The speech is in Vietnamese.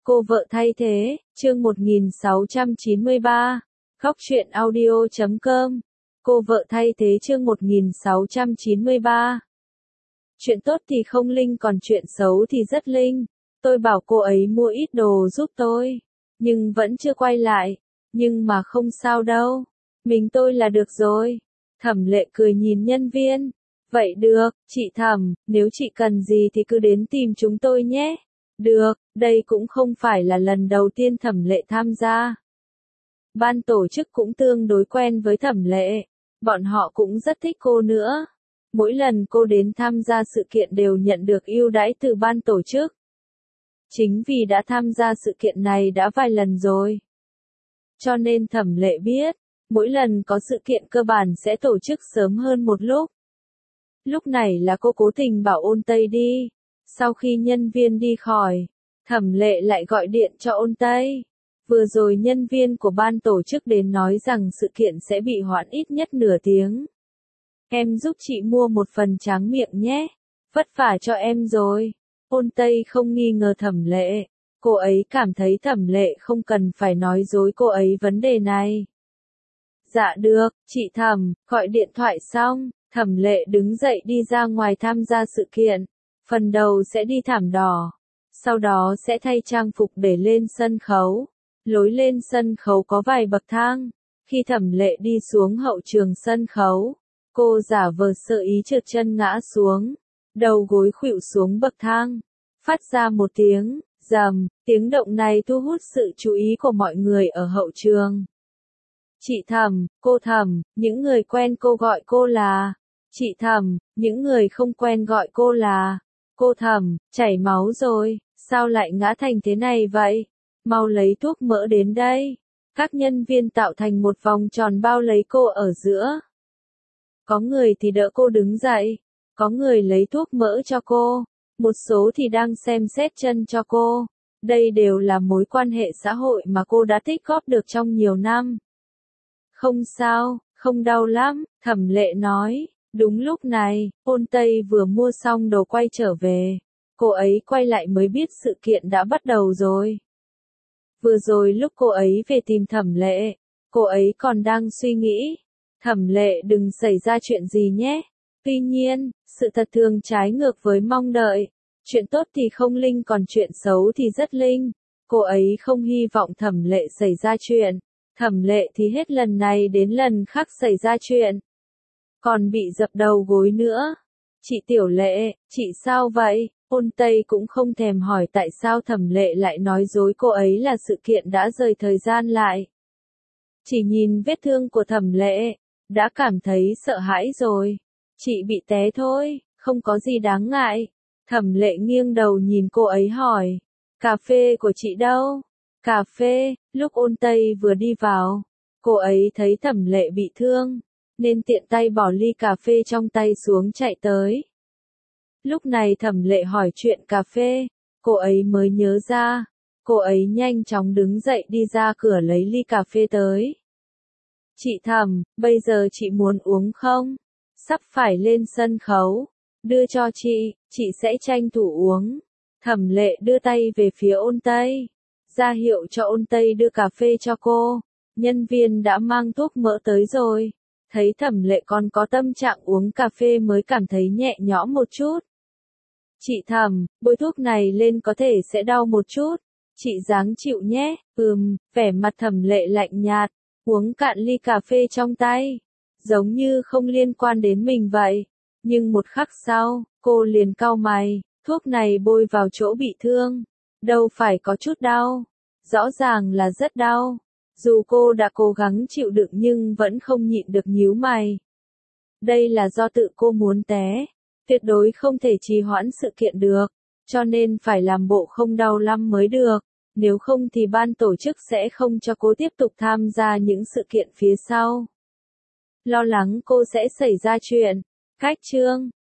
Cô vợ thay thế, chương 1693. Khóc chuyện audio.com. Cô vợ thay thế chương 1693. Chuyện tốt thì không linh còn chuyện xấu thì rất linh. Tôi bảo cô ấy mua ít đồ giúp tôi, nhưng vẫn chưa quay lại. Nhưng mà không sao đâu, mình tôi là được rồi. Thẩm Lệ cười nhìn nhân viên. Vậy được, chị Thẩm, nếu chị cần gì thì cứ đến tìm chúng tôi nhé. Được, đây cũng không phải là lần đầu tiên Thẩm Lệ tham gia. Ban tổ chức cũng tương đối quen với Thẩm Lệ. Bọn họ cũng rất thích cô nữa. Mỗi lần cô đến tham gia sự kiện đều nhận được ưu đãi từ ban tổ chức. Chính vì đã tham gia sự kiện này đã vài lần rồi, cho nên Thẩm Lệ biết, mỗi lần có sự kiện cơ bản sẽ tổ chức sớm hơn một lúc. Lúc này là cô cố tình bảo Ôn Tây đi. Sau khi nhân viên đi khỏi, Thẩm Lệ lại gọi điện cho Ôn Tây. Vừa rồi nhân viên của ban tổ chức đến nói rằng sự kiện sẽ bị hoãn ít nhất nửa tiếng. Em giúp chị mua một phần tráng miệng nhé. Vất vả cho em rồi. Ôn Tây không nghi ngờ Thẩm Lệ. Cô ấy cảm thấy Thẩm Lệ không cần phải nói dối cô ấy vấn đề này. Dạ được, chị Thẩm, gọi điện thoại xong, Thẩm Lệ đứng dậy đi ra ngoài tham gia sự kiện. Phần đầu sẽ đi thảm đỏ. Sau đó sẽ thay trang phục để lên sân khấu. Lối lên sân khấu có vài bậc thang. Khi Thẩm Lệ đi xuống hậu trường sân khấu, cô giả vờ sơ ý trượt chân ngã xuống. Đầu gối khuỵu xuống bậc thang. Phát ra một tiếng rầm, tiếng động này thu hút sự chú ý của mọi người ở hậu trường. Chị Thẩm, cô Thẩm, những người quen cô gọi cô là chị Thẩm, những người không quen gọi cô là cô Thẩm. Chảy máu rồi, sao lại ngã thành thế này vậy? Mau lấy thuốc mỡ đến đây. Các nhân viên tạo thành một vòng tròn bao lấy cô ở giữa. Có người thì đỡ cô đứng dậy, có người lấy thuốc mỡ cho cô, một số thì đang xem xét chân cho cô. Đây đều là mối quan hệ xã hội mà cô đã tích góp được trong nhiều năm. Không sao, không đau lắm, Thẩm Lệ nói. Đúng lúc này, Ôn Tây vừa mua xong đồ quay trở về. Cô ấy quay lại mới biết sự kiện đã bắt đầu rồi. Vừa rồi lúc cô ấy về tìm Thẩm Lệ, cô ấy còn đang suy nghĩ. Thẩm Lệ đừng xảy ra chuyện gì nhé. Tuy nhiên, sự thật thường trái ngược với mong đợi. Chuyện tốt thì không linh còn chuyện xấu thì rất linh. Cô ấy không hy vọng Thẩm Lệ xảy ra chuyện. Thẩm Lệ thì hết lần này đến lần khác xảy ra chuyện. Còn bị dập đầu gối nữa. Chị Tiểu Lệ, chị sao vậy? Ôn Tây cũng không thèm hỏi tại sao Thẩm Lệ lại nói dối cô ấy là sự kiện đã rời thời gian lại. Chỉ nhìn vết thương của Thẩm Lệ, đã cảm thấy sợ hãi rồi. Chị bị té thôi, không có gì đáng ngại. Thẩm Lệ nghiêng đầu nhìn cô ấy hỏi. Cà phê của chị đâu? Cà phê, lúc Ôn Tây vừa đi vào, cô ấy thấy Thẩm Lệ bị thương, nên tiện tay bỏ ly cà phê trong tay xuống chạy tới. Lúc này Thẩm Lệ hỏi chuyện cà phê, cô ấy mới nhớ ra. Cô ấy nhanh chóng đứng dậy đi ra cửa lấy ly cà phê tới. Chị Thẩm, bây giờ chị muốn uống không? Sắp phải lên sân khấu. Đưa cho chị sẽ tranh thủ uống. Thẩm Lệ đưa tay về phía Ôn Tây, ra hiệu cho Ôn Tây đưa cà phê cho cô. Nhân viên đã mang thuốc mỡ tới rồi. Thấy Thẩm Lệ còn có tâm trạng uống cà phê mới cảm thấy nhẹ nhõm một chút. Chị Thẩm, bôi thuốc này lên có thể sẽ đau một chút. Chị ráng chịu nhé. Vẻ mặt Thẩm Lệ lạnh nhạt, uống cạn ly cà phê trong tay. Giống như không liên quan đến mình vậy. Nhưng một khắc sau, cô liền cau mày. Thuốc này bôi vào chỗ bị thương. Đâu phải có chút đau. Rõ ràng là rất đau. Dù cô đã cố gắng chịu đựng nhưng vẫn không nhịn được nhíu mày. Đây là do tự cô muốn té. Tuyệt đối không thể trì hoãn sự kiện được. Cho nên phải làm bộ không đau lắm mới được. Nếu không thì ban tổ chức sẽ không cho cô tiếp tục tham gia những sự kiện phía sau. Lo lắng cô sẽ xảy ra chuyện. Cách chương